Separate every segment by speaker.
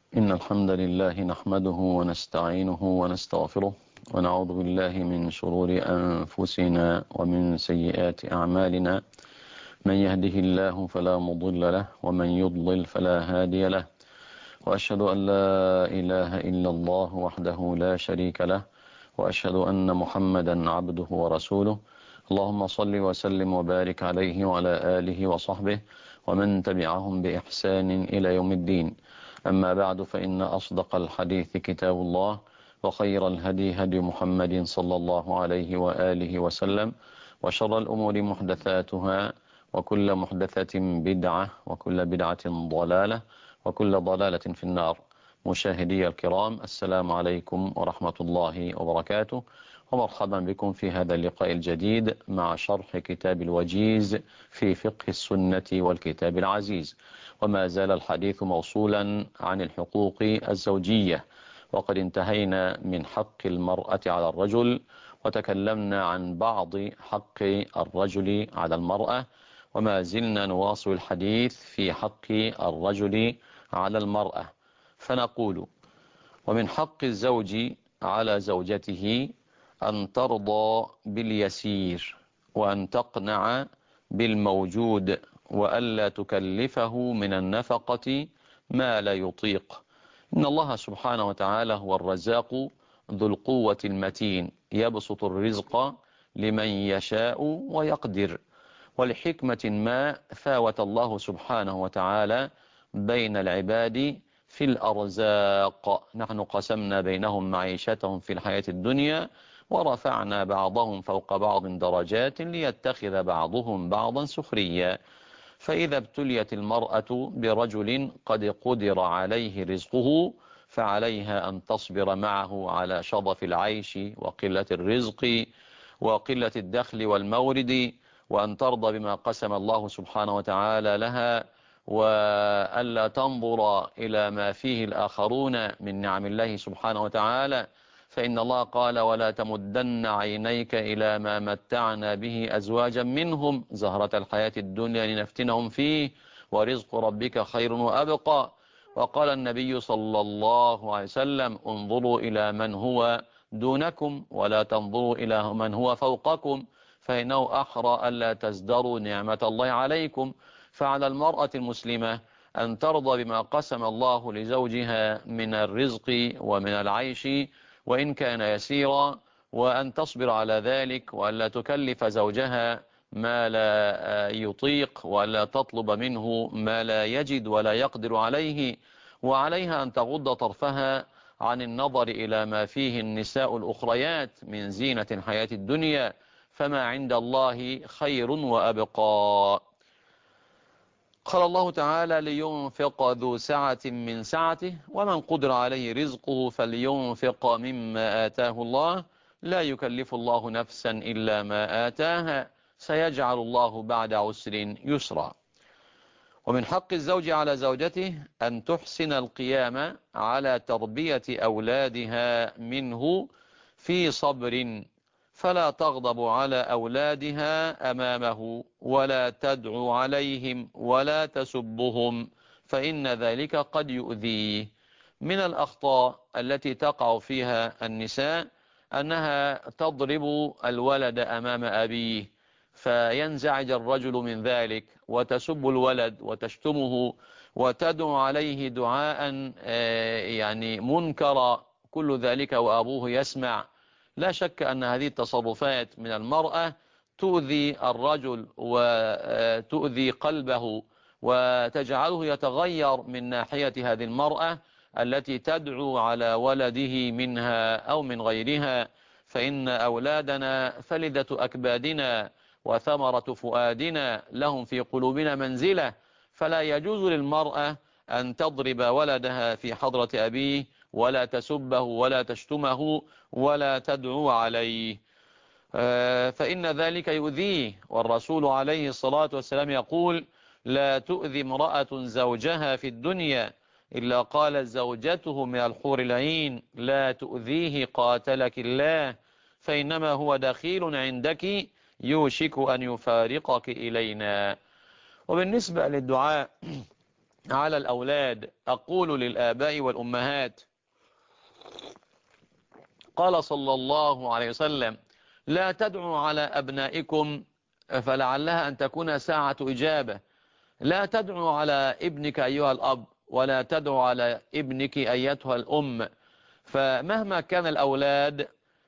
Speaker 1: إن الحمد لله نحمده ونستعينه ونستغفره ونعوذ بالله من شرور أنفسنا ومن سيئات أعمالنا. من يهده الله فلا مضل له ومن يضلل فلا هادي له، وأشهد أن لا إله إلا الله وحده لا شريك له، وأشهد أن محمدا عبده ورسوله. اللهم صل وسلم وبارك عليه وعلى آله وصحبه ومن تبعهم بإحسان إلى يوم الدين. أما بعد، فإن أصدق الحديث كتاب الله، وخير الهدي هدي محمد صلى الله عليه وآله وسلم، وشر الأمور محدثاتها، وكل محدثة بدعة، وكل بدعة ضلالة، وكل ضلالة في النار. مشاهدي الكرام، السلام عليكم ورحمة الله وبركاته، ومرحبا بكم في هذا اللقاء الجديد مع شرح كتاب الوجيز في فقه السنة والكتاب العزيز. وما زال الحديث موصولا عن الحقوق الزوجية، وقد انتهينا من حق المرأة على الرجل، وتكلمنا عن بعض حق الرجل على المرأة، وما زلنا نواصل الحديث في حق الرجل على المرأة. فنقول: ومن حق الزوج على زوجته أن ترضى باليسير، وأن تقنع بالموجود، وألا تكلفه من النفقة ما لا يطيق. إن الله سبحانه وتعالى هو الرزاق ذو القوة المتين، يبسط الرزق لمن يشاء ويقدر. ولحكمة ما فاوت الله سبحانه وتعالى بين العباد في الأرزاق. نحن قسمنا بينهم معيشتهم في الحياة الدنيا، ورفعنا بعضهم فوق بعض درجات ليتخذ بعضهم بعضا سخريا. فإذا ابتليت المرأة برجل قد قدر عليه رزقه، فعليها أن تصبر معه على شظف العيش وقلة الرزق وقلة الدخل والمورد، وأن ترضى بما قسم الله سبحانه وتعالى لها، وألا تنظر إلى ما فيه الآخرون من نعم الله سبحانه وتعالى. فإن الله قال: ولا تمدن عينيك إلى ما متعنا به أزواجا منهم زهرة الحياة الدنيا لنفتنهم فيه ورزق ربك خير وأبقى. وقال النبي صلى الله عليه وسلم: انظروا إلى من هو دونكم ولا تنظروا إلى من هو فوقكم، فإنه أحرى ألا تزدروا نعمة الله عليكم. فعلى المرأة المسلمة أن ترضى بما قسم الله لزوجها من الرزق ومن العيش وإن كان يسيرا، وأن تصبر على ذلك، وألا تكلف زوجها ما لا يطيق، وألا تطلب منه ما لا يجد ولا يقدر عليه. وعليها أن تغض طرفها عن النظر إلى ما فيه النساء الأخريات من زينة الحياة الدنيا، فما عند الله خير وأبقى. قال الله تعالى: لينفق ذو سعة من سعته ومن قدر عليه رزقه فلينفق مما آتاه الله لا يكلف الله نفسا إلا ما آتاها سيجعل الله بعد عسر يسرا. ومن حق الزوج على زوجته أن تحسن القيام على تربية أولادها منه في صبر، فلا تغضب على أولادها أمامه، ولا تدعو عليهم، ولا تسبهم، فإن ذلك قد يؤذيه. من الأخطاء التي تقع فيها النساء أنها تضرب الولد أمام أبيه، فينزعج الرجل من ذلك، وتسب الولد وتشتمه وتدعو عليه دعاء يعني منكرا، كل ذلك وأبوه يسمع. لا شك أن هذه التصرفات من المرأة تؤذي الرجل وتؤذي قلبه، وتجعله يتغير من ناحية هذه المرأة التي تدعو على ولده منها أو من غيرها. فإن أولادنا فلذة أكبادنا وثمرة فؤادنا، لهم في قلوبنا منزلة، فلا يجوز للمرأة أن تضرب ولدها في حضرة أبيه، ولا تسبه ولا تشتمه ولا تدعو عليه، فإن ذلك يؤذيه. والرسول عليه الصلاة والسلام يقول: لا تؤذي امرأة زوجها في الدنيا إلا قالت زوجته من الحور العين: لا تؤذيه قاتلك الله، فإنما هو دخيل عندك يوشك أن يفارقك إلينا. وبالنسبة للدعاء على الأولاد. أقول للآباء والأمهات، قال صلى الله عليه وسلم: لا تدعوا على أبنائكم فلعلها أن تكون ساعة إجابة. لا تدعوا على ابنك أيها الأب، ولا تدعوا على ابنك أيتها الأم. فمهما كان الأولاد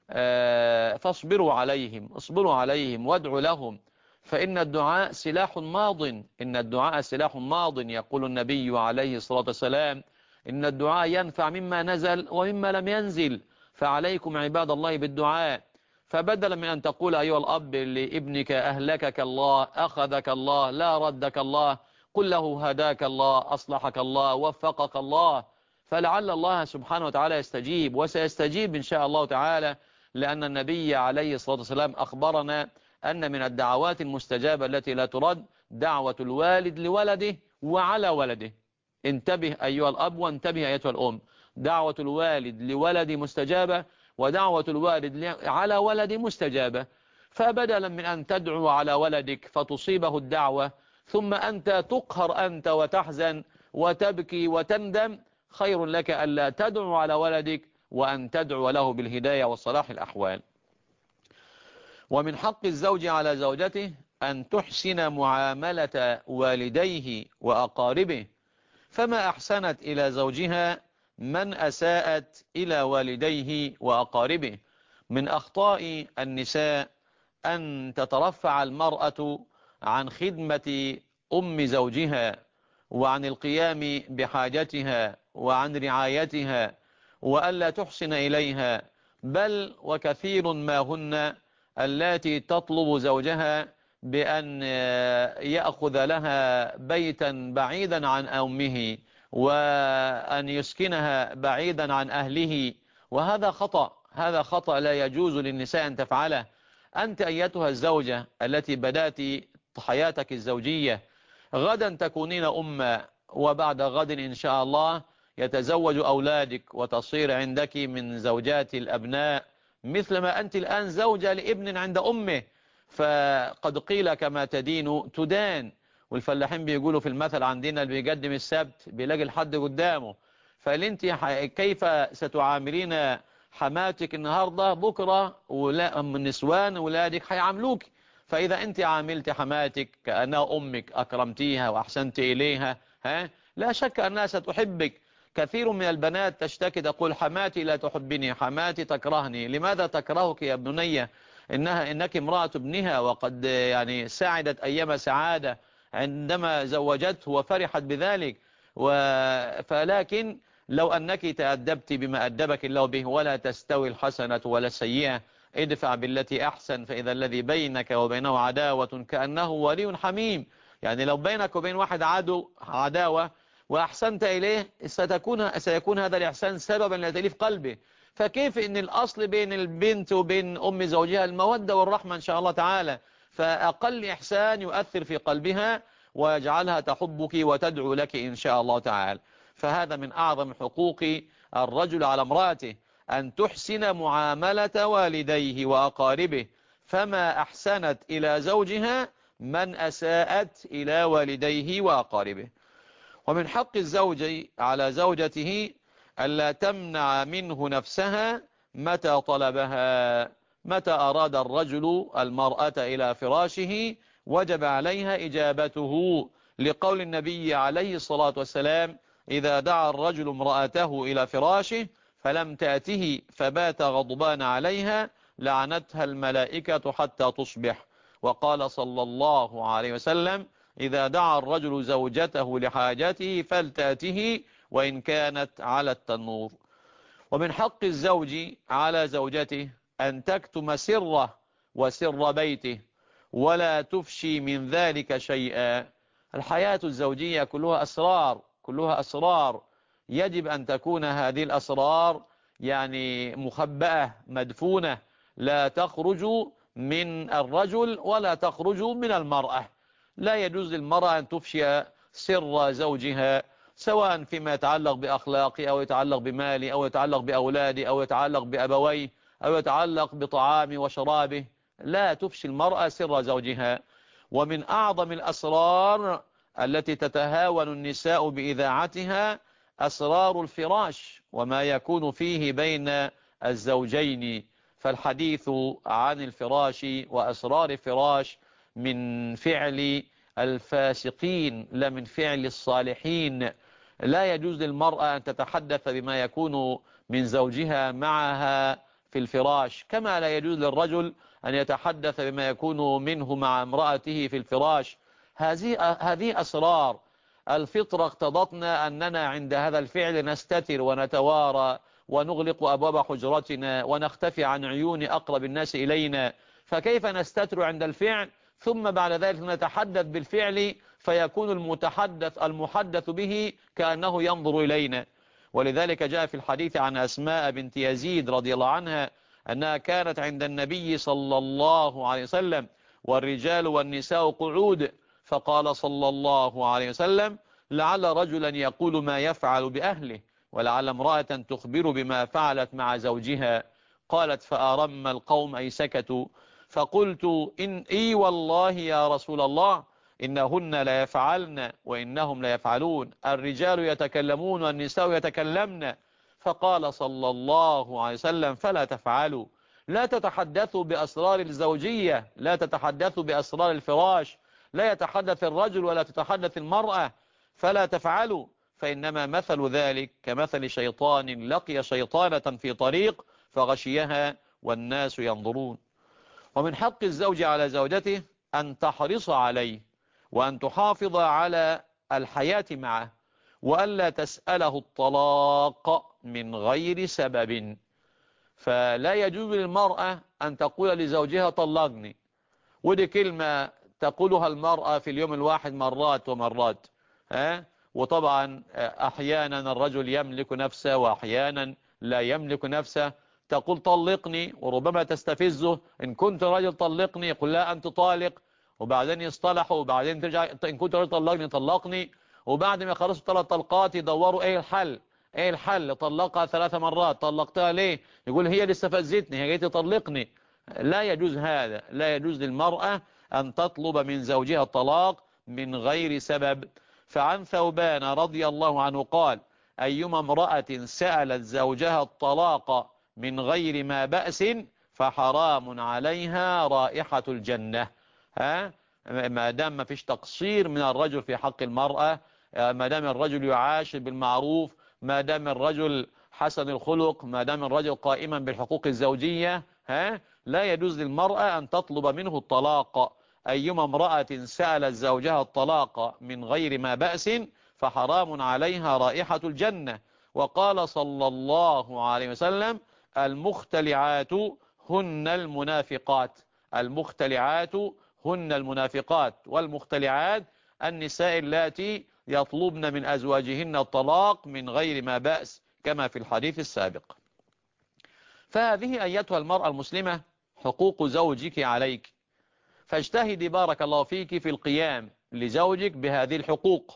Speaker 1: فاصبروا عليهم، اصبروا عليهم وادعوا لهم، فإن الدعاء سلاح ماض. إن الدعاء سلاح ماض. يقول النبي عليه الصلاة والسلام: إن الدعاء ينفع مما نزل ومما لم ينزل، فعليكم عباد الله بالدعاء. فبدلا من أن تقول أيها الأب لابنك أهلكك الله، أخذك الله، لا ردك الله، قل له هداك الله، أصلحك الله، وفقك الله. فلعل الله سبحانه وتعالى يستجيب، وسيستجيب إن شاء الله تعالى، لأن النبي عليه الصلاة والسلام أخبرنا أن من الدعوات المستجابة التي لا ترد دعوة الوالد لولده وعلى ولده. انتبه أيها الأب وانتبه أيتها الأم، دعوة الوالد لولد مستجابة، ودعوة الوالد على ولد مستجابة. فبدلا من أن تدعو على ولدك فتصيبه الدعوة ثم أنت تقهر أنت وتحزن وتبكي وتندم، خير لك ألا تدعو على ولدك وأن تدعو له بالهداية وصلاح الأحوال. ومن حق الزوج على زوجته أن تحسن معاملة والديه وأقاربه، فما أحسنت إلى زوجها من أساءت إلى والديه وأقاربه. من أخطاء النساء أن تترفع المرأة عن خدمة أم زوجها، وعن القيام بحاجتها، وعن رعايتها، وألا تحسن إليها، بل وكثير ما هن التي تطلب زوجها بأن يأخذ لها بيتا بعيدا عن أمه، وأن يسكنها بعيدا عن أهله. وهذا خطأ، هذا خطأ لا يجوز للنساء أن تفعله. أنت أيتها الزوجة التي بدأت حياتك الزوجية، غدا تكونين أمة، وبعد غد إن شاء الله يتزوج أولادك وتصير عندك من زوجات الأبناء مثلما أنت الآن زوجة لابن عند أمه. فقد قيل كما تدين تدان، والفلاحين بيقولوا في المثل عندنا اللي بيقدم السبت بيلاقي الحد قدامه. فانت كيف ستعاملين حماتك النهاردة بكرة النسوان ولادك هيعاملوك. فإذا أنت عاملت حماتك كأنها أمك، أكرمتيها وأحسنت إليها، لا شك أنها ستحبك. كثير من البنات تشتكي تقول: حماتي لا تحبني، حماتي تكرهني. لماذا تكرهك يا بنية؟ إنك امرأة ابنها، وقد يعني سعدت أيام سعادة عندما زوجته وفرحت بذلك. فلكن لو أنك تأدبت بما أدبك الله به، ولا تستوي الحسنة ولا السيئة، ادفع بالتي أحسن فإذا الذي بينك وبينه عداوة كأنه ولي حميم. يعني لو بينك وبين واحد عداوة وأحسنت إليه، سيكون هذا الإحسان سببا لتأليف قلبه. فكيف إن الأصل بين البنت وبين أم زوجها المودة والرحمة إن شاء الله تعالى، فأقل إحسان يؤثر في قلبها ويجعلها تحبك وتدعو لك إن شاء الله تعالى. فهذا من أعظم حقوق الرجل على امرأته، أن تحسن معاملة والديه وأقاربه، فما أحسنت إلى زوجها من أساءت إلى والديه وأقاربه. ومن حق الزوج على زوجته ألا تمنع منه نفسها متى طلبها. متى أراد الرجل المرأة إلى فراشه وجب عليها إجابته، لقول النبي عليه الصلاة والسلام: إذا دعا الرجل امرأته إلى فراشه فلم تأته فبات غضبان عليها لعنتها الملائكة حتى تصبح. وقال صلى الله عليه وسلم: إذا دعا الرجل زوجته لحاجته فلتأته وإن كانت على التنور. ومن حق الزوج على زوجته أن تكتم سره وسر بيته، ولا تفشي من ذلك شيئا. الحياة الزوجية كلها أسرار، كلها أسرار، يجب أن تكون هذه الأسرار يعني مخبأة مدفونة، لا تخرج من الرجل ولا تخرج من المرأة. لا يجوز للمرأة أن تفشي سر زوجها، سواء فيما يتعلق بأخلاقه أو يتعلق بماله أو يتعلق بأولاده أو يتعلق بأبويه أو يتعلق بطعامه وشرابه. لا تفشي المرأة سر زوجها. ومن أعظم الأسرار التي تتهاون النساء بإذاعتها أسرار الفراش وما يكون فيه بين الزوجين. فالحديث عن الفراش وأسرار الفراش من فعل الفاسقين لا من فعل الصالحين. لا يجوز للمرأة أن تتحدث بما يكون من زوجها معها في الفراش، كما لا يجوز للرجل أن يتحدث بما يكون منه مع امرأته في الفراش. هذه أسرار الفطرة اقتضتنا أننا عند هذا الفعل نستتر ونتوارى ونغلق أبواب حجرتنا ونختفي عن عيون أقرب الناس إلينا. فكيف نستتر عند الفعل ثم بعد ذلك نتحدث بالفعل فيكون المحدث به كأنه ينظر إلينا؟ ولذلك جاء في الحديث عن أسماء بنت يزيد رضي الله عنها أنها كانت عند النبي صلى الله عليه وسلم والرجال والنساء قعود، فقال صلى الله عليه وسلم: لعل رجلا يقول ما يفعل بأهله، ولعل امرأة تخبر بما فعلت مع زوجها. قالت: فأرم القوم أي سكتوا. فقلت: إي والله يا رسول الله إنهن لا يفعلن وإنهم لا يفعلون، الرجال يتكلمون والنساء يتكلمن. فقال صلى الله عليه وسلم: فلا تفعلوا، لا تتحدثوا بأسرار الزوجية، لا تتحدثوا بأسرار الفراش، لا يتحدث الرجل ولا تتحدث المرأة، فلا تفعلوا، فإنما مثل ذلك كمثل شيطان لقي شيطانة في طريق فغشيها والناس ينظرون. ومن حق الزوج على زوجته أن تحرص عليه وأن تحافظ على الحياة معه وألا تسأله الطلاق من غير سبب. فلا يجوز للمرأة أن تقول لزوجها طلقني، ودي كلمة تقولها المرأة في اليوم الواحد مرات ومرات. وطبعا أحيانا الرجل يملك نفسه وأحيانا لا يملك نفسه. تقول طلقني وربما تستفزه، إن كنت راجل طلقني، يقول لا أنت طالق، وبعدين يصطلحوا وبعدين ترجع إن كنت راجل طلقني طلقني، وبعد ما يخلصوا 3 طلقات يدوروا ايه الحل. ايه الحل؟ طلقها 3 مرات، طلقتها ليه؟ يقول هي اللي استفزتني، هي جايه تطلقني. لا يجوز هذا، لا يجوز للمرأة أن تطلب من زوجها الطلاق من غير سبب. فعن ثوبان رضي الله عنه قال: أيما امرأة سألت زوجها الطلاق من غير ما بأس فحرام عليها رائحة الجنة. ما دام ما فيش تقصير من الرجل في حق المرأة، ما دام الرجل يعاشر بالمعروف، ما دام الرجل حسن الخلق، ما دام الرجل قائما بالحقوق الزوجية، لا يجوز للمرأة أن تطلب منه الطلاق. أيما امرأة سألت زوجها الطلاق من غير ما بأس فحرام عليها رائحة الجنة. وقال صلى الله عليه وسلم: المختلعات هن المنافقات. المختلعات هن المنافقات، والمختلعات النساء اللاتي يطلبن من أزواجهن الطلاق من غير ما بأس كما في الحديث السابق. فهذه أيتها المرأة المسلمة حقوق زوجك عليك، فاجتهدي بارك الله فيك في القيام لزوجك بهذه الحقوق،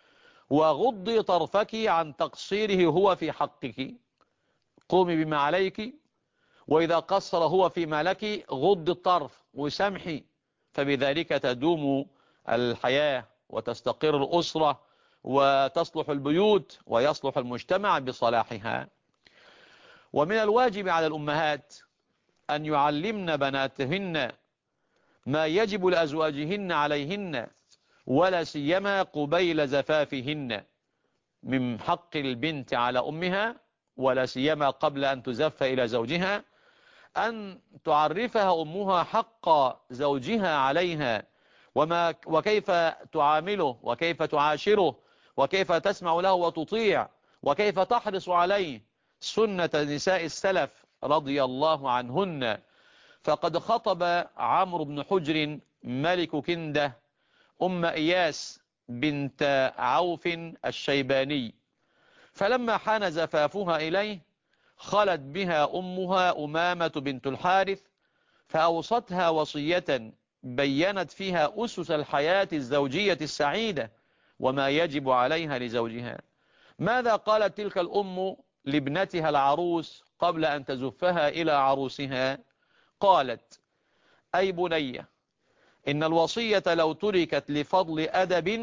Speaker 1: وغضي طرفك عن تقصيره هو في حقك. قومي بما عليك، وإذا قصر هو فيما لك غض الطرف وسامحي، فبذلك تدوم الحياة وتستقر الأسرة وتصلح البيوت ويصلح المجتمع بصلاحها. ومن الواجب على الأمهات أن يعلمن بناتهن ما يجب لأزواجهن عليهن، ولا سيما قبيل زفافهن. من حق البنت على أمها ولا سيما قبل أن تزف إلى زوجها أن تعرفها أمها حق زوجها عليها، وكيف تعامله وكيف تعاشره وكيف تسمع له وتطيع وكيف تحرص عليه، سنة نساء السلف رضي الله عنهن. فقد خطب عمرو بن حجر ملك كندة أم إياس بنت عوف الشيباني، فلما حان زفافها إليه خلت بها أمها أمامة بنت الحارث فأوصتها وصية بيّنت فيها أسس الحياة الزوجية السعيدة وما يجب عليها لزوجها. ماذا قالت تلك الأم لابنتها العروس قبل أن تزفها إلى عروسها؟ قالت: أي بني، إن الوصية لو تركت لفضل أدب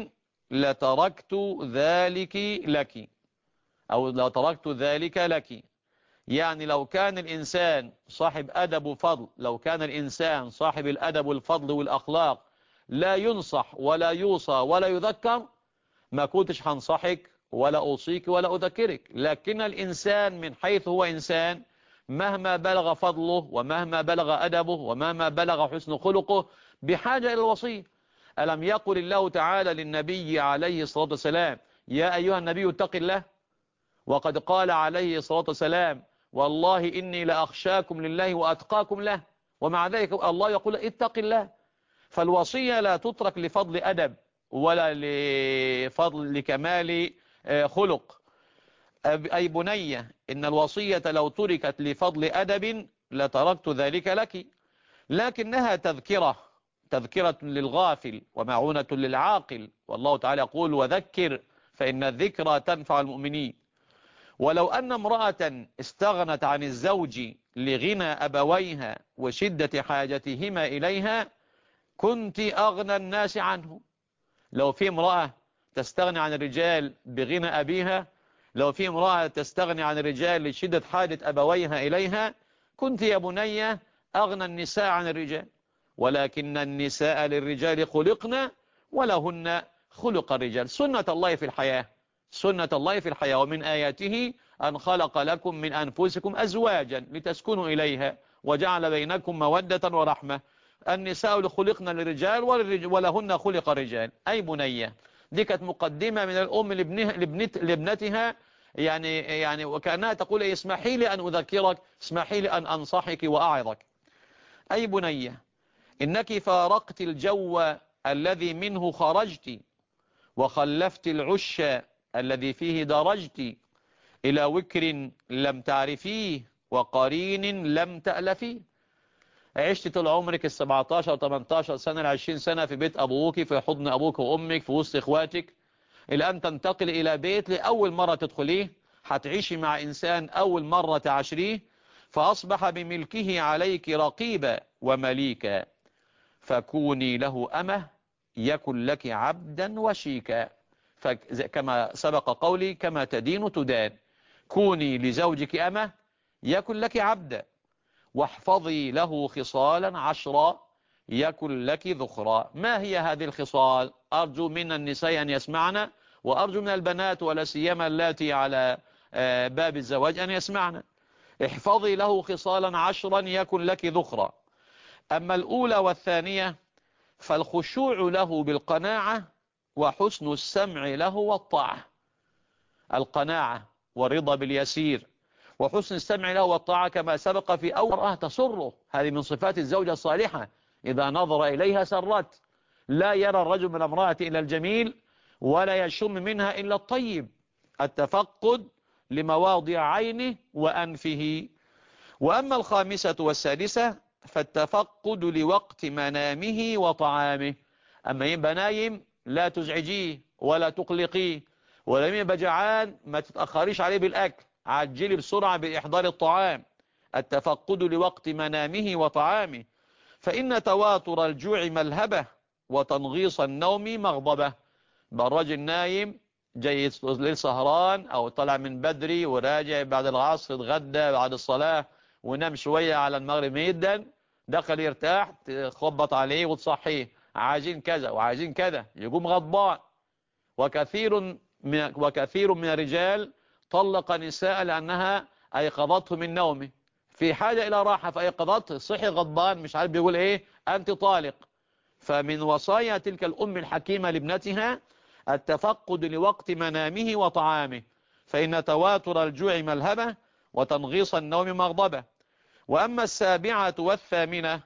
Speaker 1: لتركت ذلك لك، أو لتركت ذلك لك. يعني لو كان الإنسان صاحب أدب وفضل، لو كان الإنسان صاحب الأدب والفضل والأخلاق لا ينصح ولا يوصى ولا يذكر، ما كنتش هنصحك ولا أوصيك ولا أذكرك. لكن الإنسان من حيث هو إنسان، مهما بلغ فضله ومهما بلغ أدبه ومهما بلغ حسن خلقه بحاجة إلى الوصية. ألم يقل الله تعالى للنبي عليه الصلاة والسلام: يا أيها النبي اتق الله؟ وقد قال عليه الصلاة والسلام: والله إني لأخشاكم لله وأتقاكم له. ومع ذلك الله يقول اتق الله. فالوصية لا تترك لفضل أدب ولا لكمال خلق. أي بني، إن الوصية لو تركت لفضل أدب لتركت ذلك لك، لكنها تذكرة للغافل ومعونة للعاقل. والله تعالى يقول: وذكر فإن الذكرى تنفع المؤمنين. ولو أن امرأة استغنت عن الزوج لغنى أبويها وشدة حاجتهما إليها كنت أغنى الناس عنه. لو في امرأة تستغني عن الرجال بغنى أبيها، لو في امرأة تستغني عن الرجال لشدة حاجة أبويها إليها، كنت يا بني أغنى النساء عن الرجال. ولكن النساء للرجال خلقنا ولهن خلق الرجال. سنة الله في الحياة، سنة الله في الحياة. ومن آياته أن خلق لكم من أنفسكم أزواجا لتسكنوا إليها وجعل بينكم مودة ورحمة. النساء خلقنا للرجال ولهن خلق الرجال. أي بنية، دي كانت مقدمة من الأم لابنتها، يعني وكأنها تقول: اسمحي لي أن أذكرك، اسمحي لي أن أنصحك وأعظك. أي بنية، إنك فارقت الجو الذي منه خرجت، وخلفت العش الذي فيه درجت، إلى وكر لم تعرفيه وقرين لم تألفيه. عشت طول عمرك 17 18 سنة 20 سنة في بيت أبوك، في حضن أبوك وأمك، في وسط إخواتك، إلى أن تنتقل إلى بيت لأول مرة تدخليه، هتعيشي مع إنسان أول مرة تعشريه، فأصبح بملكه عليك رقيبا ومليكا، فكوني له أمه يكن لك عبدا وشيكا. كما سبق قولي: كما تدين تدان. كوني لزوجك أمه يكن لك عبدا، واحفظي له خصالا 10 يكن لك ذخرا. ما هي هذه الخصال؟ أرجو من النساء أن يسمعنا، وأرجو من البنات ولا سيما اللاتي على باب الزواج أن يسمعنا. احفظي له خصالا 10 يكن لك ذخرا. أما الأولى والثانية فالخشوع له بالقناعة وحسن السمع له والطاعة. القناعة والرضا باليسير وحسن السمع له والطاعة كما سبق في أول مرأة تسره. هذه من صفات الزوجة الصالحة: إذا نظر إليها سرت. لا يرى الرجل من امرأة إلا الجميل ولا يشم منها إلا الطيب. التفقد لمواضع عينه وأنفه. وأما الخامسة والسادسة فالتفقد لوقت منامه وطعامه. أما يبقى نايم لا تزعجيه ولا تقلقيه، ولما يبقى جعان ما تتأخريش عليه بالأكل، عجلي بسرعة بإحضار الطعام. التفقد لوقت منامه وطعامه. فإن تواتر الجوع ملهبة وتنغيص النوم مغضبة. بالرجل نايم جاي ليل سهران أو طلع من بدري وراجع بعد العصر، اتغدى بعد الصلاة ونام شوية على المغرب ميدا، دخل يرتاح تخبط عليه وتصحيه: عايزين كذا وعايزين كذا، يقوم غضبان. وكثير من الرجال طلق نساء لأنها أيقظته من نومه، في حاجة إلى راحة فأيقظته، صحي غضبان مش عارف بيقول إيه: أنت طالق. فمن وصايا تلك الأم الحكيمة لابنتها التفقد لوقت منامه وطعامه، فإن تواتر الجوع ملهبة وتنغيص النوم مغضبة. وأما السابعة والثامنة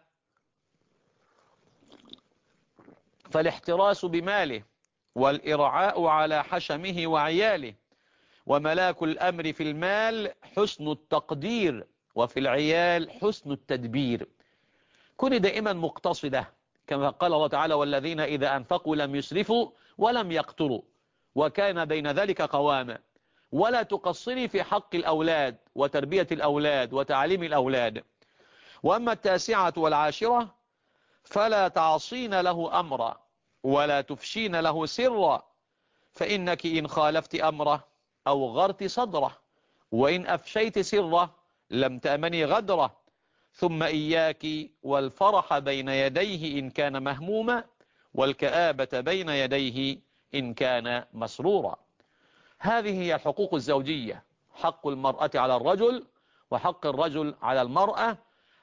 Speaker 1: فالاحتراس بماله والإرعاء على حشمه وعياله. وملاك الأمر في المال حسن التقدير، وفي العيال حسن التدبير. كن دائما مقتصدة، كما قال الله تعالى: والذين إذا أنفقوا لم يسرفوا ولم يقتروا وكان بين ذلك قواما. ولا تقصري في حق الأولاد وتربية الأولاد وتعليم الأولاد. وأما التاسعة والعاشرة فلا تعصين له أمرا ولا تفشين له سرا، فإنك إن خالفت أمره أو غرت صدره، وإن أفشيت سره لم تأمني غدره، ثم إياك والفرح بين يديه إن كان مهموما، والكآبة بين يديه إن كان مسرورا. هذه هي الحقوق الزوجية: حق المرأة على الرجل، وحق الرجل على المرأة.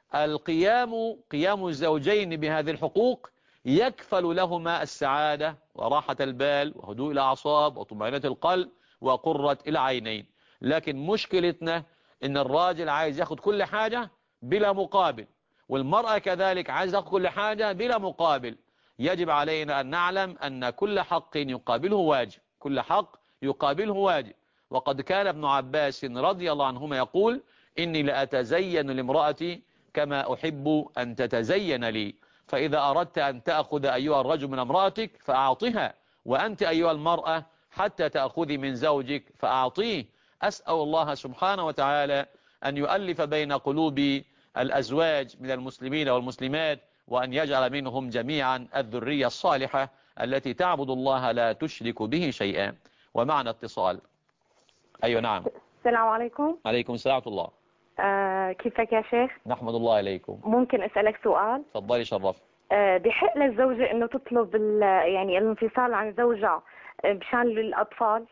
Speaker 1: قيام الزوجين بهذه الحقوق يكفل لهما السعادة وراحة البال وهدوء الأعصاب وطمأنينة القلب وقرة العينين. لكن مشكلتنا إن الراجل عايز ياخد كل حاجة بلا مقابل، والمرأة كذلك عايز ياخد كل حاجة بلا مقابل. يجب علينا أن نعلم أن كل حق يقابله واجب، كل حق يقابله واجب. وقد كان ابن عباس رضي الله عنهما يقول: إني لأتزين لامرأتي كما أحب أن تتزين لي. فإذا أردت أن تأخذ أيها الرجل من امرأتك فأعطها، وأنت أيها المرأة حتى تأخذي من زوجك فأعطيه. أسأل الله سبحانه وتعالى أن يؤلف بين قلوب الأزواج من المسلمين والمسلمات، وأن يجعل منهم جميعا الذرية الصالحة التي تعبد الله لا تشرك به شيئا. ومعنا اتصال. أيوة نعم.
Speaker 2: السلام عليكم.
Speaker 1: عليكم السلام ورحمة الله.
Speaker 2: كيفك يا شيخ؟
Speaker 1: نحمد الله عليكم.
Speaker 2: ممكن أسألك سؤال؟
Speaker 1: تفضلي شرف.
Speaker 2: بحق للزوجة إنه تطلب يعني الانفصال عن زوجها بشان الأطفال؟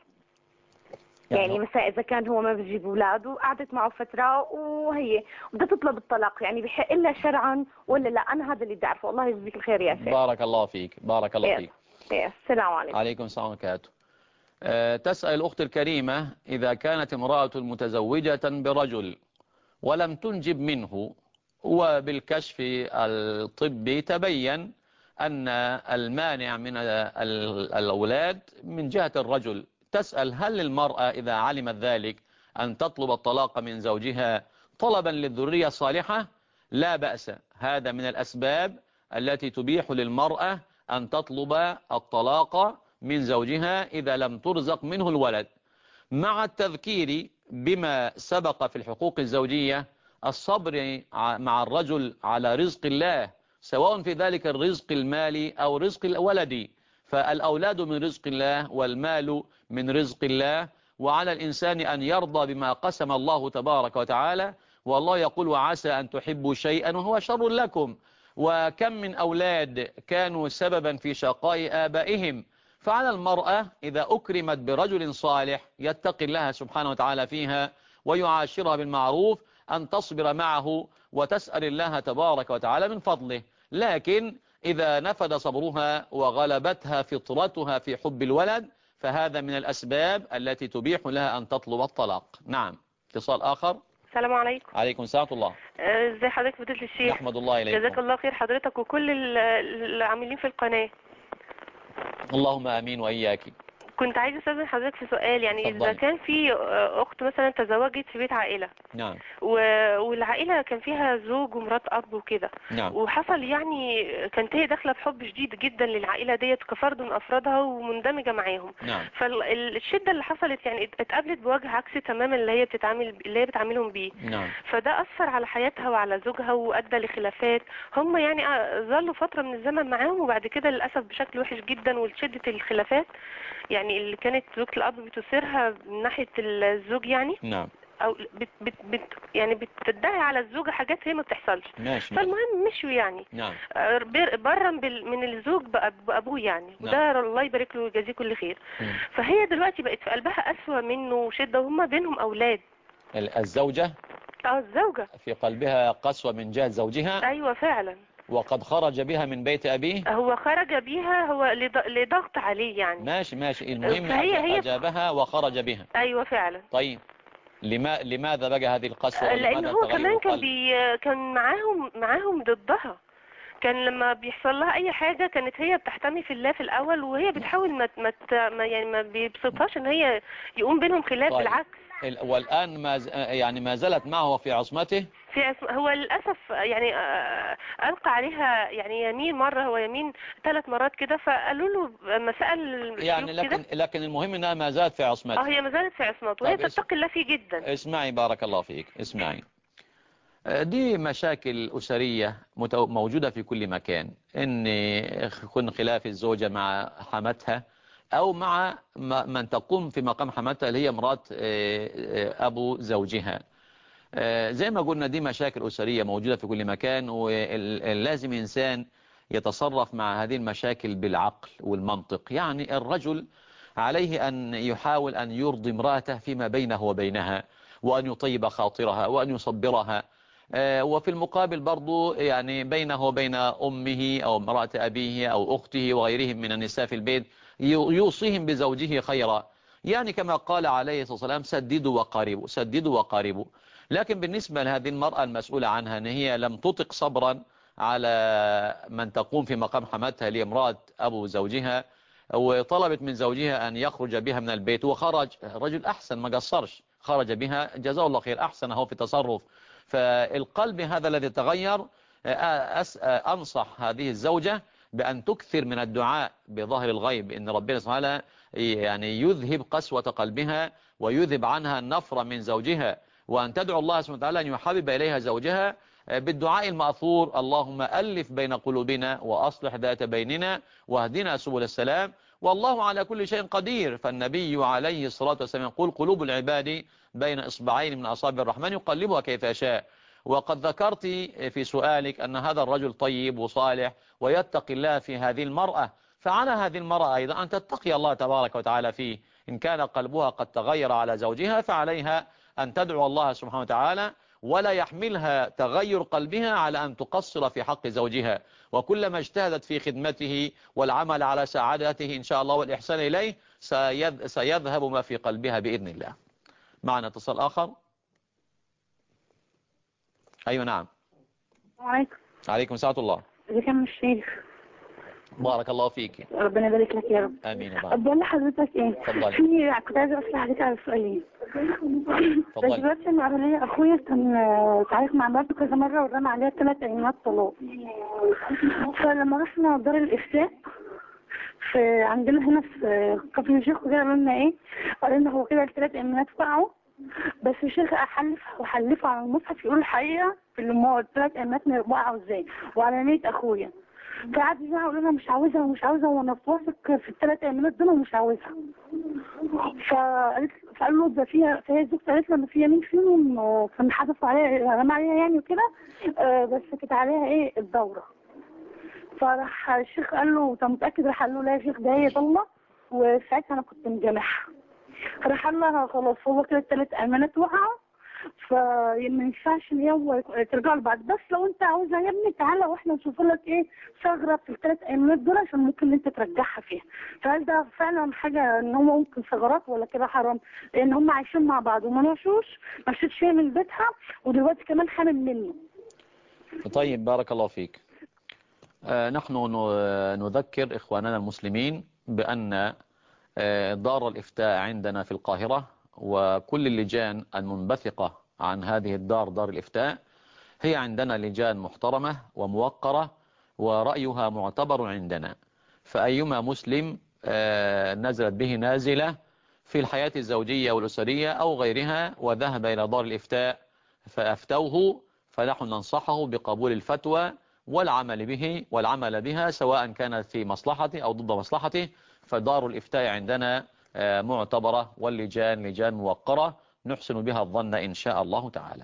Speaker 2: يعني مثلا إذا كان هو ما بيجيب أولاده وقعدت معه فترة وهي بدها تطلب الطلاق، يعني بحق لها شرعا ولا لا؟ أنا هذا اللي بدي أعرفه. الله يجزيك الخير يا شيخ.
Speaker 1: بارك الله فيك. بارك الله فيك.
Speaker 2: السلام عليكم.
Speaker 1: عليكم السلام وبركاته. تسأل الأخت الكريمة: إذا كانت امرأة متزوجة برجل ولم تنجب منه، وبالكشف الطبي تبين أن المانع من الأولاد من جهة الرجل، تسأل: هل للمرأة إذا علمت ذلك أن تطلب الطلاق من زوجها طلبا للذرية الصالحة؟ لا بأس، هذا من الأسباب التي تبيح للمرأة أن تطلب الطلاق من زوجها إذا لم ترزق منه الولد، مع التذكير بما سبق في الحقوق الزوجية: الصبر مع الرجل على رزق الله، سواء في ذلك الرزق المالي أو رزق الولدي، فالأولاد من رزق الله والمال من رزق الله، وعلى الإنسان أن يرضى بما قسم الله تبارك وتعالى. والله يقول: وعسى أن تحبوا شيئا وهو شر لكم. وكم من أولاد كانوا سببا في شقاء آبائهم. فعلى المرأة إذا أكرمت برجل صالح يتقي الله سبحانه وتعالى فيها ويعاشرها بالمعروف أن تصبر معه وتسأل الله تبارك وتعالى من فضله. لكن إذا نفد صبرها وغلبتها فطرتها في حب الولد فهذا من الأسباب التي تبيح لها أن تطلب الطلاق. نعم. اتصال آخر.
Speaker 2: السلام عليكم.
Speaker 1: عليكم السلام ورحمة الله.
Speaker 2: ازي حضرتك فضيلة الشيخ؟
Speaker 1: نحمد الله إليكم.
Speaker 2: جزاك الله خير حضرتك وكل العاملين في القناة.
Speaker 1: اللهم آمين وإياك.
Speaker 2: كنت عايزة أستاذن حضرتك في سؤال، يعني
Speaker 1: فضل.
Speaker 2: إذا كان في أخت مثلا تزوجت في بيت عائلة.
Speaker 1: نعم.
Speaker 2: والعائلة كان فيها زوج ومرات أب وكده.
Speaker 1: نعم.
Speaker 2: وحصل يعني كانت هي داخلة بحب شديد جدا للعائلة ديت كفرد من أفرادها ومندمجة معاهم.
Speaker 1: نعم.
Speaker 2: فالشدة اللي حصلت يعني اتقابلت بوجه عكسي تماما اللي هي بتعاملهم بيه.
Speaker 1: نعم.
Speaker 2: فده أثر على حياتها وعلى زوجها وأدى لخلافات. هم يعني ظلوا فترة من الزمن معاهم، وبعد كده للأسف بشكل وحش جدا وشدة الخلافات يعني اللي كانت زوجة الأب بتثيرها من ناحية الزوج يعني.
Speaker 1: نعم.
Speaker 2: او يعني بتدعي على الزوجة حاجات هي ما بتحصلش.
Speaker 1: ماشي.
Speaker 2: فالمهم مشوا يعني.
Speaker 1: نعم.
Speaker 2: برا من الزوج بأبوه يعني.
Speaker 1: نعم.
Speaker 2: وده الله يبارك له ويجازيه كل خير. فهي دلوقتي بقت في قلبها أسوأ منه وشدة، وهم بينهم أولاد.
Speaker 1: الزوجة
Speaker 2: الزوجة
Speaker 1: في قلبها قسوة من جهة زوجها.
Speaker 2: أيوة فعلا.
Speaker 1: وقد خرج بها من بيت أبيه.
Speaker 2: هو خرج بها هو لضغط عليه يعني.
Speaker 1: ماشي المهم
Speaker 2: هي
Speaker 1: أجابها وخرج بها.
Speaker 2: أيوة فعلا.
Speaker 1: طيب لماذا بقى هذه القسوة؟
Speaker 2: لأن هو كمان كان معاهم ضدها. كان لما بيحصل لها اي حاجة كانت هي بتحتمي في الله في الاول، وهي بتحاول ما بيبسطهاش ان هي يقوم بينهم خلاف. طيب. بالعكس.
Speaker 1: والآن ما زالت معه في عصمته.
Speaker 2: هو للأسف يعني ألقى عليها يعني يمين مرة، هو يمين 3 مرات كده، فقالوا له مسائل
Speaker 1: يعني لكن المهم انها ما زالت في عصمته.
Speaker 2: هي ما زالت في عصمته وهي تتقي الله فيه جدا.
Speaker 1: اسمعي بارك الله فيك، اسمعي. دي مشاكل أسرية موجودة في كل مكان، ان يكون خلاف الزوجة مع حماتها، أو مع من تقوم في مقام حماتها اللي هي مرات أبو زوجها. زي ما قلنا دي مشاكل أسرية موجودة في كل مكان، ولازم إنسان يتصرف مع هذه المشاكل بالعقل والمنطق. يعني الرجل عليه أن يحاول أن يرضي امرأته فيما بينه وبينها، وأن يطيب خاطرها وأن يصبرها. وفي المقابل برضو يعني بينه وبين أمه أو امرأة أبيه أو أخته وغيرهم من النساء في البيت يوصيهم بزوجه خيرا. يعني كما قال عليه الصلاة والسلام سددوا وقاربوا، سددوا وقاربوا. لكن بالنسبة لهذه المرأة المسؤولة عنها أن هي لم تطق صبرا على من تقوم في مقام حماتها لامرأة أبو زوجها، وطلبت من زوجها أن يخرج بها من البيت، وخرج رجل أحسن ما قصرش، خرج بها جزاه الله خير، أحسن هو في التصرف. فالقلب هذا الذي تغير. أنصح هذه الزوجة بأن تكثر من الدعاء بظهر الغيب، إن ربنا سبحانه وتعالى يعني يذهب قسوة قلبها ويذهب عنها النفر من زوجها، وأن تدعو الله سبحانه وتعالى أن يحبب إليها زوجها بالدعاء المأثور: اللهم ألف بين قلوبنا وأصلح ذات بيننا واهدنا سبل السلام والله على كل شيء قدير. فالنبي عليه الصلاة والسلام يقول: قلوب العباد بين إصبعين من أصابع الرحمن يقلبها كيف يشاء. وقد ذكرت في سؤالك أن هذا الرجل طيب وصالح ويتقي الله في هذه المرأة، فعلى هذه المرأة أيضا أن تتقي الله تبارك وتعالى فيه. إن كان قلبها قد تغير على زوجها فعليها أن تدعو الله سبحانه وتعالى، ولا يحملها تغير قلبها على أن تقصر في حق زوجها. وكلما اجتهدت في خدمته والعمل على سعادته إن شاء الله والإحسان إليه سيذهب ما في قلبها بإذن الله. معنا اتصال آخر. أيوة نعم.
Speaker 2: عليكم.
Speaker 1: عليكم ساعة الله.
Speaker 2: إذا كان الشيخ
Speaker 1: بارك الله فيك.
Speaker 2: ربنا يبارك لك يا رب.
Speaker 1: امين يا رب.
Speaker 2: بقول لحضرتك ايه،
Speaker 1: اتفضلي.
Speaker 2: كنت عايزه اسال حضرتك على سؤالين.
Speaker 1: اتفضلي.
Speaker 2: دلوقتي انا اخويا كان تعارك مع مراته كذا مره ورمى عليها 3 ايامات طلاق. فلما رحنا دار الافتاء في عندنا هنا في كفر الشيخ وكده قالوا لنا ايه، قالوا لنا هو كده ال3 ايامات وقعوا، بس الشيخ حلفوا على المصحف يقول الحقيقه في اللي هو ال3 ايامات وقعوا ازاي وعلى نيه اخويا. فقعد يزعق يقول لنا مش عاوزها ومش عاوزها وانا واثق في ال3 ايامات دول ومش عاوزها. فقال له ده فيها، فهي زوجته قالت له ان في يمين فيهم كان حدثوا عليها رمى عليها يعني وكده، بس كانت عليها ايه الدوره. فراح الشيخ قال له انت متاكد؟ راح قال له لا يا شيخ ده هي ضله، وساعتها انا كنت مجامعها. فراح قال لها خلاص هو كده ال3 ايامات وقعوا، فما ينفعش ان هو ترجع له بعد، بس لو انت عاوزها يا ابني تعالى واحنا نشوف لك ايه ثغره في ال3 ايامات دول عشان ممكن انت ترجعها فيها. فهل ده فعلا حاجه ان هو ممكن ثغرات ولا كده حرام؟ لان هم عايشين مع بعض وما مشيتش هي من بيتها ودلوقتي كمان حامل منه.
Speaker 1: طيب بارك الله فيك. نحن نذكر إخواننا المسلمين بأن دار الإفتاء عندنا في القاهرة وكل اللجان المنبثقة عن هذه الدار، دار الإفتاء، هي عندنا لجان محترمة وموقرة ورأيها معتبر عندنا. فأيما مسلم نزلت به نازلة في الحياة الزوجية والأسرية أو غيرها وذهب إلى دار الإفتاء فأفتوه، فنحن ننصحه بقبول الفتوى والعمل بها سواء كانت في مصلحته أو ضد مصلحته. فدار الإفتاء عندنا معتبرة واللجان لجان موقرة نحسن بها الظن إن شاء الله تعالى.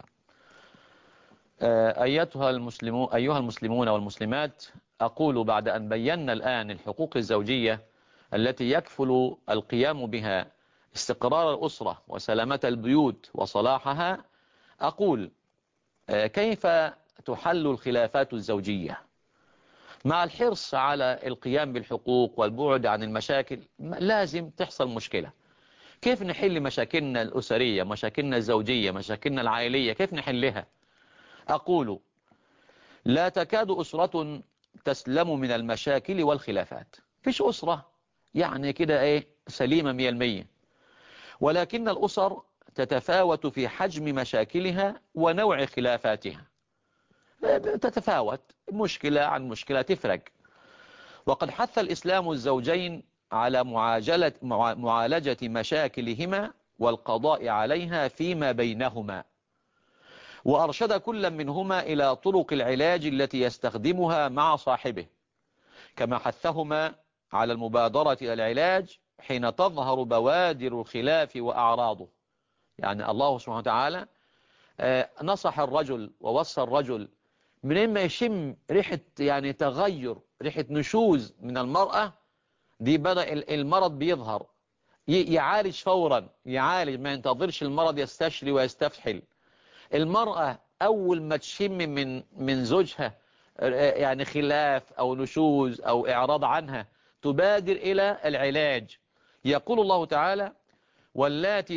Speaker 1: أيها المسلمون والمسلمات، أقول بعد أن بينا الآن الحقوق الزوجية التي يكفل القيام بها استقرار الأسرة وسلامة البيوت وصلاحها، أقول كيف تحل الخلافات الزوجية مع الحرص على القيام بالحقوق والبعد عن المشاكل. لازم تحصل مشكلة. كيف نحل مشاكلنا الأسرية، مشاكلنا الزوجية، مشاكلنا العائلية، كيف نحلها؟ أقول لا تكاد أسرة تسلم من المشاكل والخلافات. فيش أسرة يعني كده سليمة 100%، ولكن الأسر تتفاوت في حجم مشاكلها ونوع خلافاتها، تتفاوت مشكلة عن مشكلة تفرق. وقد حث الإسلام الزوجين على معالجة مشاكلهما والقضاء عليها فيما بينهما، وأرشد كل منهما إلى طرق العلاج التي يستخدمها مع صاحبه، كما حثهما على المبادرة إلى العلاج حين تظهر بوادر الخلاف وأعراضه. يعني الله سبحانه وتعالى نصح الرجل ووصى الرجل من ما يشم ريحة يعني تغير، ريحة نشوز من المرأة دي، بدأ المرض بيظهر، يعالج فورا، يعالج، ما ينتظرش المرض يستشري ويستفحل. المرأة أول ما تشم من زوجها يعني خلاف أو نشوز أو إعراض عنها تبادر إلى العلاج. يقول الله تعالى: واللاتي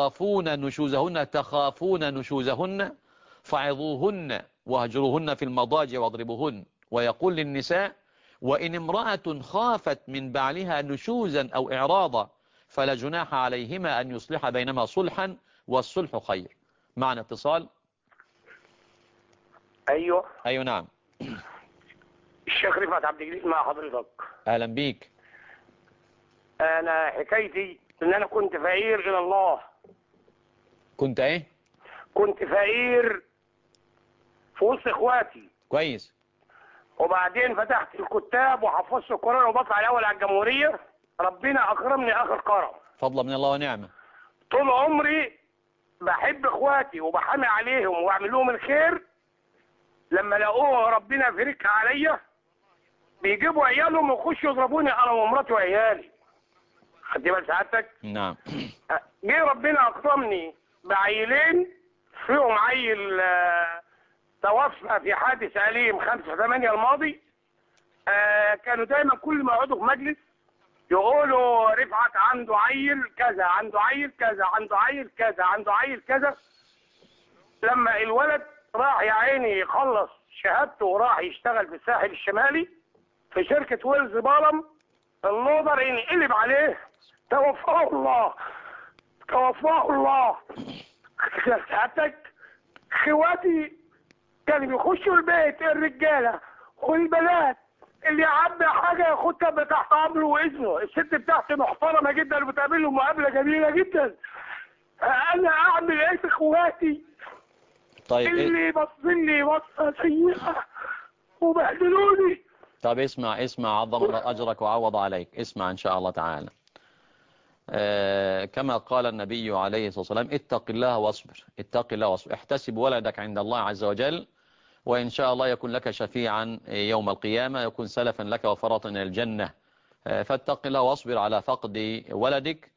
Speaker 1: تخافون نشوزهن فعظوهن واهجروهن في المضاجع واضربوهن. ويقول للنساء: وإن امرأة خافت من بعلها نشوزا أو إعراضا فلا جناح عليهما أن يصلح بينما صلحا والصلح خير. معنا اتصال.
Speaker 3: ايوه
Speaker 1: نعم.
Speaker 3: الشيخ رفعت عبد الجليل مع حضرتك.
Speaker 1: أهلا بيك.
Speaker 3: انا حكايتي ان انا كنت فقير الى الله.
Speaker 1: كنت ايه؟
Speaker 3: كنت فقير في وسط اخواتي.
Speaker 1: كويس.
Speaker 3: وبعدين فتحت الكتاب وحفظت القرآن وبطلع الاول على الجمهورية. ربنا اكرمني اخر كرم.
Speaker 1: فضلا من الله ونعمه.
Speaker 3: طول عمري بحب اخواتي وبحامي عليهم واعمل لهم الخير. لما لقوه ربنا فرك عليا بيجيبوا عيالهم ويخشوا يضربوني انا ومراتي وعيالي. خدت بال سعادتك؟
Speaker 1: نعم.
Speaker 3: جه ربنا اكرمني بعيلين، فيهم عيل توفى في حادث أليم 5/8 الماضي. كانوا دايما كل ما يقعدوا في مجلس يقولوا رفعت عنده عيل كذا، عنده عيل كذا، عنده عيل كذا، عنده عيل كذا. لما الولد راح يا عيني يخلص شهادته وراح يشتغل في الساحل الشمالي في شركة ويلز بالم، اللودر ينقلب عليه. توفاه الله، توفاه الله. سعادتك خواتي كانوا بيخشوا البيت الرجاله والبنات اللي يعبي حاجه ياخدها تحت امره واذنه. الست بتاعتي محترمه جدا وبتقابل له مقابله جميله جدا. انا اعمل ايه في اخواتي؟
Speaker 1: طيب
Speaker 3: اللي بصين لي بصه سيئه وبهدلوني.
Speaker 1: طب اسمع عظم الله أجرك وعوض عليك. اسمع إن شاء الله تعالى. كما قال النبي عليه الصلاة والسلام: اتق الله واصبر، اتق الله واصبر، احتسب ولدك عند الله عز وجل، وإن شاء الله يكون لك شفيعا يوم القيامة، يكون سلفا لك وفرطا إلى الجنة. فاتق الله واصبر على فقد ولدك،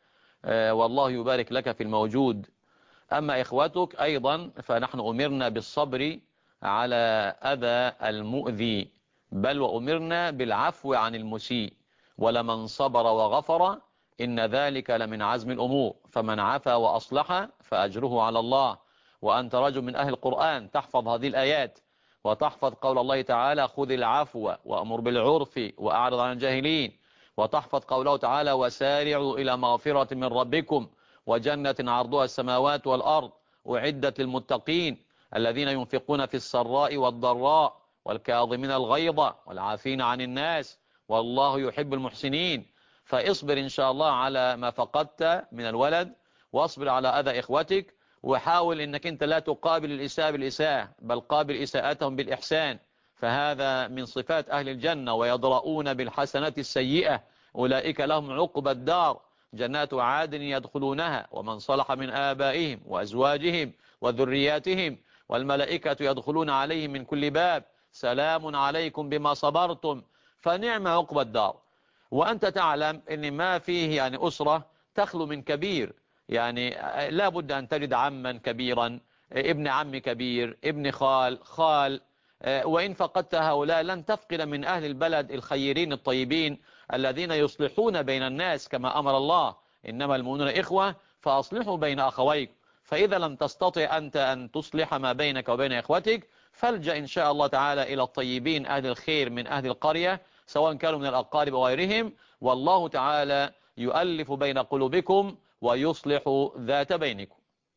Speaker 1: والله يبارك لك في الموجود. أما إخوتك أيضا فنحن أمرنا بالصبر على أذى المؤذي، بل وأمرنا بالعفو عن المسيء، ولمن صبر وغفر إن ذلك لمن عزم الأمور، فمن عفا وأصلح فأجره على الله. وأنت رجل من أهل القرآن تحفظ هذه الآيات وتحفظ قول الله تعالى: خذ العفو وأمر بالعرف وأعرض عن الجاهلين، وتحفظ قوله تعالى: وسارعوا إلى مغفرة من ربكم وجنة عرضها السماوات والأرض أعدت للمتقين الذين ينفقون في السراء والضراء والكاظمين الغيظ والعافين عن الناس والله يحب المحسنين. فاصبر إن شاء الله على ما فقدت من الولد، واصبر على أذى إخوتك، وحاول أنك أنت لا تقابل الإساءة بالإساءة، بل قابل إساءتهم بالإحسان، فهذا من صفات أهل الجنة. ويضرؤون بالحسنات السيئة أولئك لهم عقبى الدار جنات عادن يدخلونها ومن صلح من آبائهم وأزواجهم وذرياتهم والملائكة يدخلون عليهم من كل باب سلام عليكم بما صبرتم فنعم عقبى الدار. وأنت تعلم أن ما فيه يعني أسرة تخلو من كبير، يعني لا بد أن تجد عما كبيرا، ابن عم كبير، ابن خال. وإن فقدت هؤلاء لن تفقد من أهل البلد الخيرين الطيبين الذين يصلحون بين الناس كما أمر الله: إنما المؤمنون إخوة فأصلحوا بين أخويك. فإذا لم تستطع أنت أن تصلح ما بينك وبين إخوتك فالجأ إن شاء الله تعالى إلى الطيبين أهل الخير من أهل القرية سواء كانوا من الأقارب وغيرهم، والله تعالى يؤلف بين قلوبكم ويصلح ذات بينكم.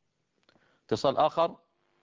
Speaker 1: اتصال آخر.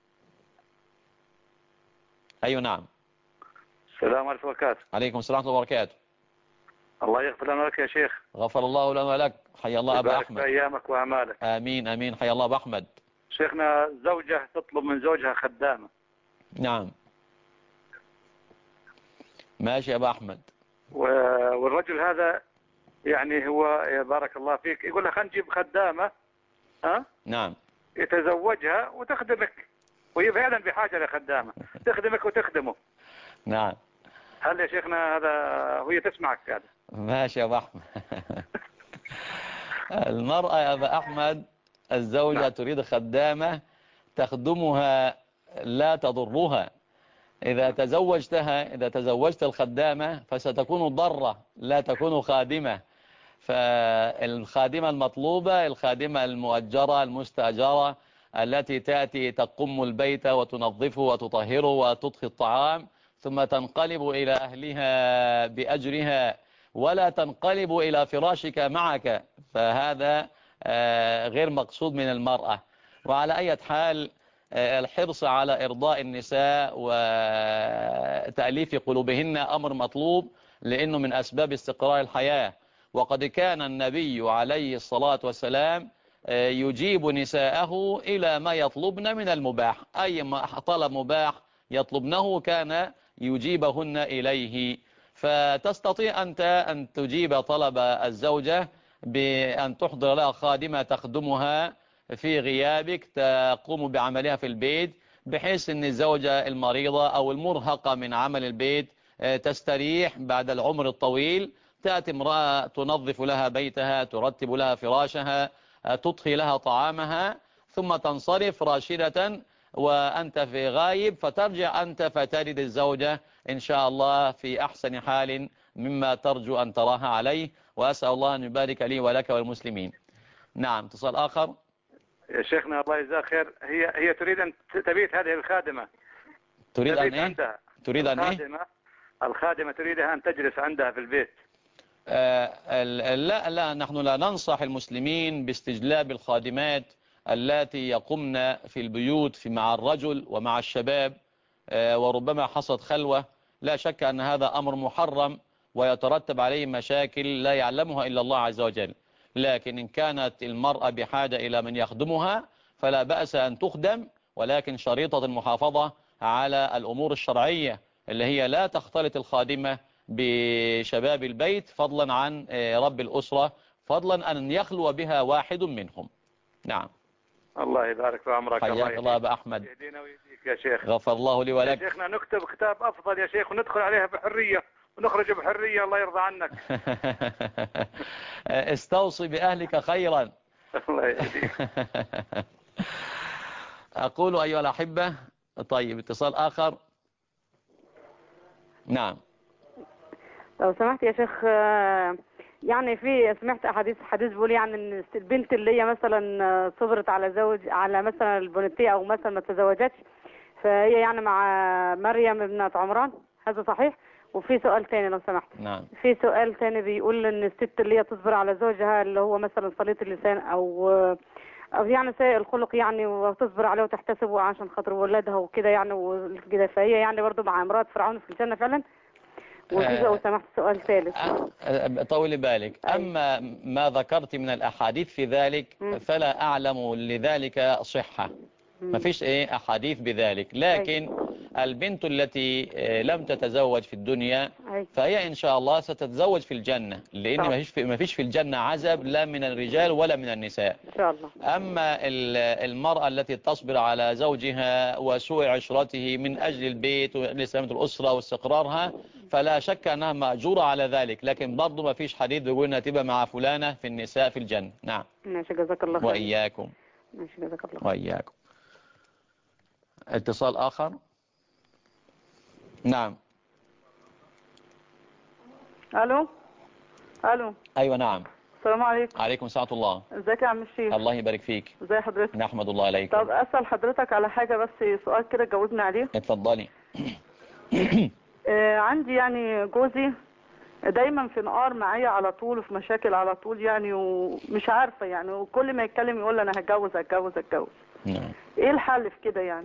Speaker 1: أيوة نعم.
Speaker 4: السلام عليكم وبركاته.
Speaker 1: عليكم السلام ورحمة الله وبركاته.
Speaker 4: الله يغفر لنا ولك يا شيخ.
Speaker 1: غفر الله لنا ولك. حيا الله أبا أحمد.
Speaker 4: يبارك في أيامك وأعمالك.
Speaker 1: آمين آمين. حيا الله أبا أحمد.
Speaker 4: شيخنا زوجة تطلب من زوجها خدامة.
Speaker 1: نعم ماشي يا أبا أحمد.
Speaker 4: والرجل هذا يعني هو بارك الله فيك يقول لها خلينا نجيب خدامة
Speaker 1: نعم
Speaker 4: يتزوجها وتخدمك، وهي فعلا بحاجة لخدامة تخدمك وتخدمه.
Speaker 1: نعم.
Speaker 4: هل يا شيخنا هذا وهي تسمعك هذا؟
Speaker 1: ماشي يا أبو أحمد. المرأة يا أبا أحمد الزوجة
Speaker 4: نعم.
Speaker 1: تريد خدامة تخدمها لا تضرها. إذا تزوجت الخدامة فستكون ضرة لا تكون خادمة. فالخادمة المطلوبة الخادمة المؤجرة المستأجرة التي تأتي تقم البيت وتنظفه وتطهره وتطهي الطعام ثم تنقلب إلى أهلها بأجرها ولا تنقلب إلى فراشك معك، فهذا غير مقصود من المرأة. وعلى أي حال الحرص على إرضاء النساء وتأليف قلوبهن أمر مطلوب، لأنه من أسباب استقرار الحياة. وقد كان النبي عليه الصلاة والسلام يجيب نساءه إلى ما يطلبن من المباح، أي ما طلب مباح يطلبنه كان يجيبهن إليه. فتستطيع أنت أن تجيب طلب الزوجة بأن تحضر لها خادمة تخدمها في غيابك تقوم بعملها في البيت، بحيث أن الزوجة المريضة أو المرهقة من عمل البيت تستريح بعد العمر الطويل. تأتي امرأة تنظف لها بيتها، ترتب لها فراشها، تطهي لها طعامها، ثم تنصرف راشدة وأنت في غايب، فترجع أنت فتجد الزوجة إن شاء الله في أحسن حال مما ترجو أن تراها عليه. وأسأل الله أن يبارك لي ولك والمسلمين. نعم. اتصال آخر.
Speaker 4: يا شيخنا الله يجزاك خير، هي تريد أن تبيت هذه الخادمة.
Speaker 1: تريد أن إيه؟
Speaker 4: عندها.
Speaker 1: تريد أن إيه؟
Speaker 4: الخادمة تريدها أن تجلس عندها في البيت.
Speaker 1: لا نحن لا ننصح المسلمين باستجلاب الخادمات التي يقمن في البيوت مع الرجل ومع الشباب، وربما حصلت خلوة. لا شك أن هذا أمر محرم ويترتب عليه مشاكل لا يعلمها إلا الله عز وجل. لكن إن كانت المرأة بحاجة إلى من يخدمها فلا بأس أن تخدم، ولكن شريطة المحافظة على الأمور الشرعية اللي هي لا تختلط الخادمة بشباب البيت، فضلا عن رب الأسرة، فضلا أن يخلو بها واحد منهم. نعم.
Speaker 4: الله يبارك في عمرك.
Speaker 1: حياك الله أبا أحمد.
Speaker 4: يهدينا ويهديك يا شيخ.
Speaker 1: غفر الله لي ولك.
Speaker 4: يا شيخنا نكتب كتاب أفضل يا شيخ وندخل عليها بحرية ونخرج بحرية، الله يرضى عنك.
Speaker 1: استوصي بأهلك خيرا.
Speaker 4: الله يهديك.
Speaker 1: أقول أيها الأحبة. طيب اتصال آخر. نعم.
Speaker 5: لو سمحت يا شيخ، يعني سمعت حديث بيقول يعني ان البنت اللي هي مثلا صبرت على على مثلا البنتية او مثلا ما تزوجتش، فهي يعني مع مريم ابنة عمران، هذا صحيح؟ وفي سؤال تاني لو سمحت.
Speaker 1: نعم.
Speaker 5: في سؤال تاني بيقول ان الست اللي هي تصبر على زوجها اللي هو مثلا صليط اللسان او يعني سيء الخلق يعني، وتصبر عليه وتحتسبه عشان خاطر ولادها وكده يعني وكده، فهي يعني برضو مع امرأة فرعون في الجنة فعلا؟ وفي لو سمحت سؤال ثالث.
Speaker 1: طولي بالك. أما ما ذكرت من الأحاديث في ذلك فلا أعلم لذلك صحة، ما فيش أحاديث بذلك. لكن البنت التي لم تتزوج في الدنيا فهي إن شاء الله ستتزوج في الجنة، لأن ما فيش في الجنة عذاب لا من الرجال ولا من النساء
Speaker 5: إن شاء الله.
Speaker 1: أما المرأة التي تصبر على زوجها وسوء عشرته من أجل البيت ولسلامة الأسرة واستقرارها فلا شك أنها مأجورة على ذلك، لكن برضو ما فيش حديث بيقول انها تبقى مع فلانة في النساء في الجنة. نعم.
Speaker 5: ماشي جزاك الله خير.
Speaker 1: وإياكم.
Speaker 5: ماشي جزاك الله خير.
Speaker 1: وإياكم. اتصال آخر. نعم.
Speaker 6: الو.
Speaker 1: أيوة نعم.
Speaker 6: السلام عليكم.
Speaker 1: عليكم السلام الله.
Speaker 6: ازيك يا عم الشيخ؟
Speaker 1: الله يبارك فيك.
Speaker 6: ازي حضرتك؟
Speaker 1: نحمد الله عليكم.
Speaker 6: طب اسال حضرتك على حاجه بس، سؤال كده جاوبني عليه.
Speaker 1: اتفضلي.
Speaker 6: عندي يعني جوزي دايما في نقار معايا على طول وفي مشاكل على طول يعني، ومش عارفه يعني، وكل ما يتكلم يقول انا هتجوز.
Speaker 1: نعم.
Speaker 6: ايه الحل في كده يعني؟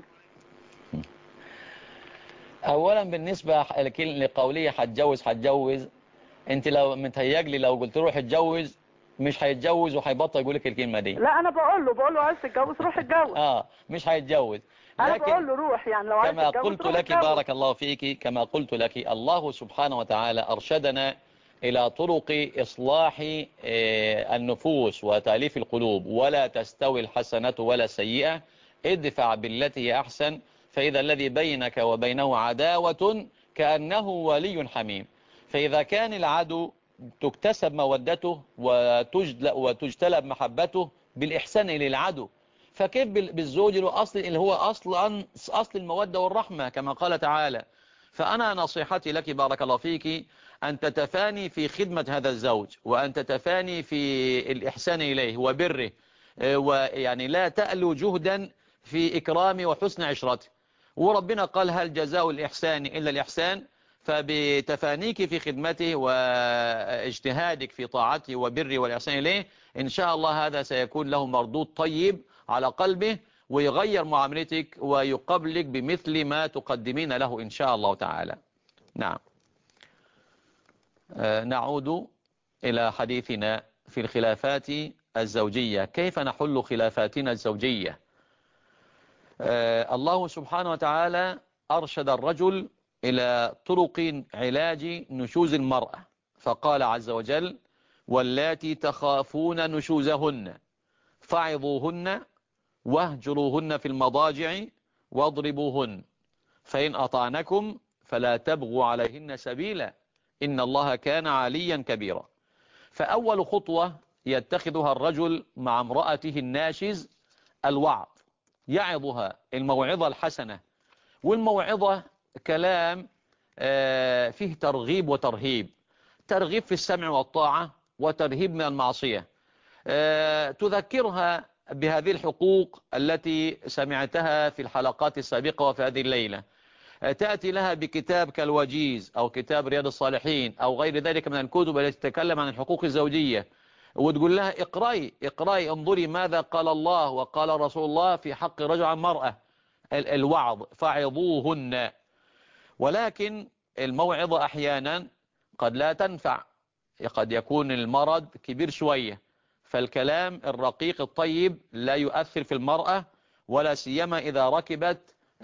Speaker 1: اولا بالنسبة لقولية هتجوز، انت لو متهيألي لو قلت له هتجوز مش هيتجوز وهيبطل يقول لك الكلمة دي.
Speaker 6: لا انا بقول له عايز تتجوز روح اتجوز.
Speaker 1: مش هيتجوز.
Speaker 6: انا بقول له روح يعني لو عايز
Speaker 1: كما
Speaker 6: تتجوز
Speaker 1: قلت لك بارك الله فيك، كما قلت لك الله سبحانه وتعالى أرشدنا إلى طرق إصلاح النفوس وتأليف القلوب، ولا تستوي الحسنة ولا السيئة، ادفع بالتي هي أحسن، فإذا الذي بينك وبينه عداوة كأنه ولي حميم. فإذا كان العدو تكتسب مودته وتجتلب محبته بالإحسان إلى العدو، فكيف بالزوج اللي هو أصل المودة والرحمة كما قال تعالى. فأنا نصيحتي لك بارك الله فيك أن تتفاني في خدمة هذا الزوج، وأن تتفاني في الإحسان إليه وبره، ويعني لا تألو جهدا في إكرام وحسن عشرته. وربنا قال هل جزاء الإحسان إلا الإحسان، فبتفانيك في خدمته واجتهادك في طاعته وبره والإحسان إليه إن شاء الله هذا سيكون له مردود طيب على قلبه، ويغير معاملتك ويقبلك بمثل ما تقدمين له إن شاء الله تعالى. نعم. نعود إلى حديثنا في الخلافات الزوجية، كيف نحل خلافاتنا الزوجية. الله سبحانه وتعالى أرشد الرجل إلى طرق علاج نشوز المرأة، فقال عز وجل واللاتي تخافون نشوزهن فعظوهن واهجروهن في المضاجع واضربوهن فإن أطعنكم فلا تبغوا عليهن سبيلا إن الله كان عليا كبيرا. فأول خطوة يتخذها الرجل مع امرأته الناشز الوعظ، يعظها الموعظة الحسنة. والموعظة كلام فيه ترغيب وترهيب، ترغيب في السمع والطاعة وترهيب من المعصية. تذكرها بهذه الحقوق التي سمعتها في الحلقات السابقة وفي هذه الليلة. تأتي لها بكتاب كالوجيز أو كتاب رياض الصالحين أو غير ذلك من الكتب التي تتكلم عن الحقوق الزوجية، وتقول لها اقرأي انظري ماذا قال الله وقال رسول الله في حق الرجل عن المرأة. الوعظ فعظوهن. ولكن الموعظة أحيانا قد لا تنفع، قد يكون المرض كبير شوية، فالكلام الرقيق الطيب لا يؤثر في المرأة، ولا سيما إذا ركبت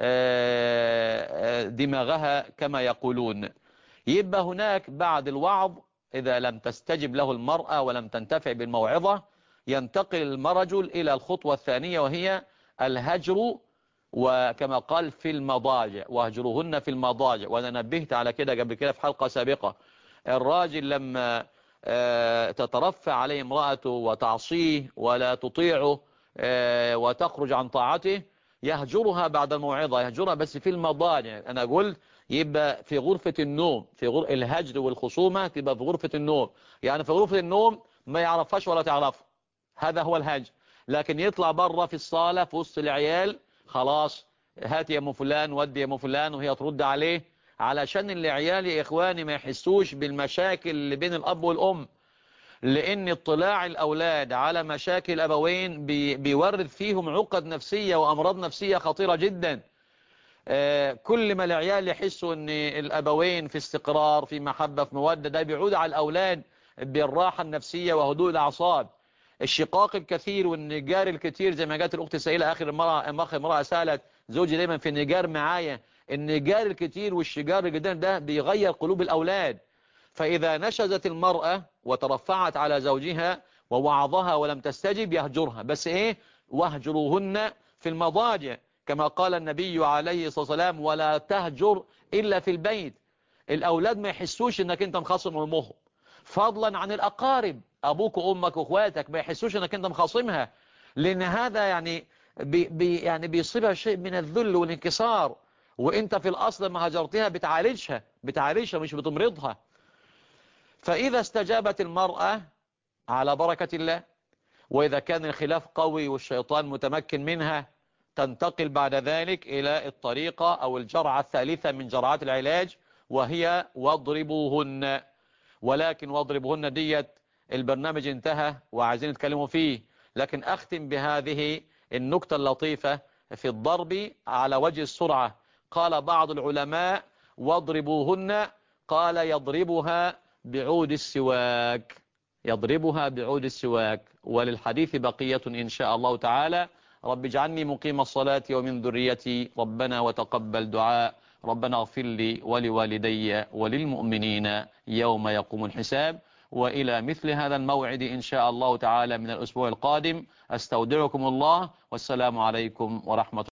Speaker 1: دماغها كما يقولون. يبقى هناك بعد الوعظ إذا لم تستجب له المرأة ولم تنتفع بالموعظة، ينتقل الرجل إلى الخطوة الثانية وهي الهجر، وكما قال في المضاجع واهجروهن في المضاجع. وأنا نبهت على كده قبل كده في حلقة سابقة. الراجل لما تترفع عليه امرأته وتعصيه ولا تطيعه وتخرج عن طاعته، يهجرها بعد الموعظة، يهجرها بس في المضاجع. أنا قلت يبقى في غرفة النوم، في الهجر والخصومة تبقى في غرفة النوم، يعني في غرفة النوم ما يعرفهاش ولا تعرفه، هذا هو الهجر. لكن يطلع بره في الصالة في وسط العيال، خلاص هات يا ام فلان ودي يا ام فلان، وهي ترد عليه، علشان العيال يا إخواني ما يحسوش بالمشاكل اللي بين الأب والأم. لأن اطلاع الأولاد على مشاكل الأبوين بيورد فيهم عقد نفسية وأمراض نفسية خطيرة جدا. كل ما العيال يحسوا أن الأبوين في استقرار في محبة في مودة، ده بيعود على الأولاد بالراحة النفسية وهدوء الأعصاب. الشقاق الكثير والنجار الكثير زي ما جات الأخت سائلة آخر مرة سألت زوجي دايما في النجار معايا، النجار الكثير والشجار الجديد ده بيغير قلوب الأولاد. فإذا نشزت المرأة وترفعت على زوجها ووعظها ولم تستجب يهجرها، بس إيه؟ واهجروهن في المضاجع كما قال النبي عليه الصلاة والسلام ولا تهجر إلا في البيت. الأولاد ما يحسوش أنك أنت مخاصم أمهم، فضلا عن الأقارب أبوك وأمك وأخواتك ما يحسوش أنك أنت مخاصمها، لأن هذا يعني بيصيبها شيء من الذل والانكسار، وإنت في الأصل ما هجرتها بتعالجها مش بتمرضها. فإذا استجابت المرأة على بركة الله، وإذا كان الخلاف قوي والشيطان متمكن منها، تنتقل بعد ذلك إلى الطريقة أو الجرعة الثالثة من جرعات العلاج، وهي واضربوهن. ولكن واضربوهن ديت البرنامج انتهى وعايزين نتكلموا فيه، لكن أختم بهذه النكتة اللطيفة في الضرب على وجه السرعة. قال بعض العلماء واضربوهن، قال يضربها بعود السواك، يضربها بعود السواك. وللحديث بقية إن شاء الله تعالى، رب اجعلني مقيم الصلاة ومن ذريتي، ربنا وتقبل دعاء، ربنا اغفر لي ولوالدي وللمؤمنين يوم يقوم الحساب. وإلى مثل هذا الموعد إن شاء الله تعالى من الأسبوع القادم، أستودعكم الله، والسلام عليكم ورحمة الله.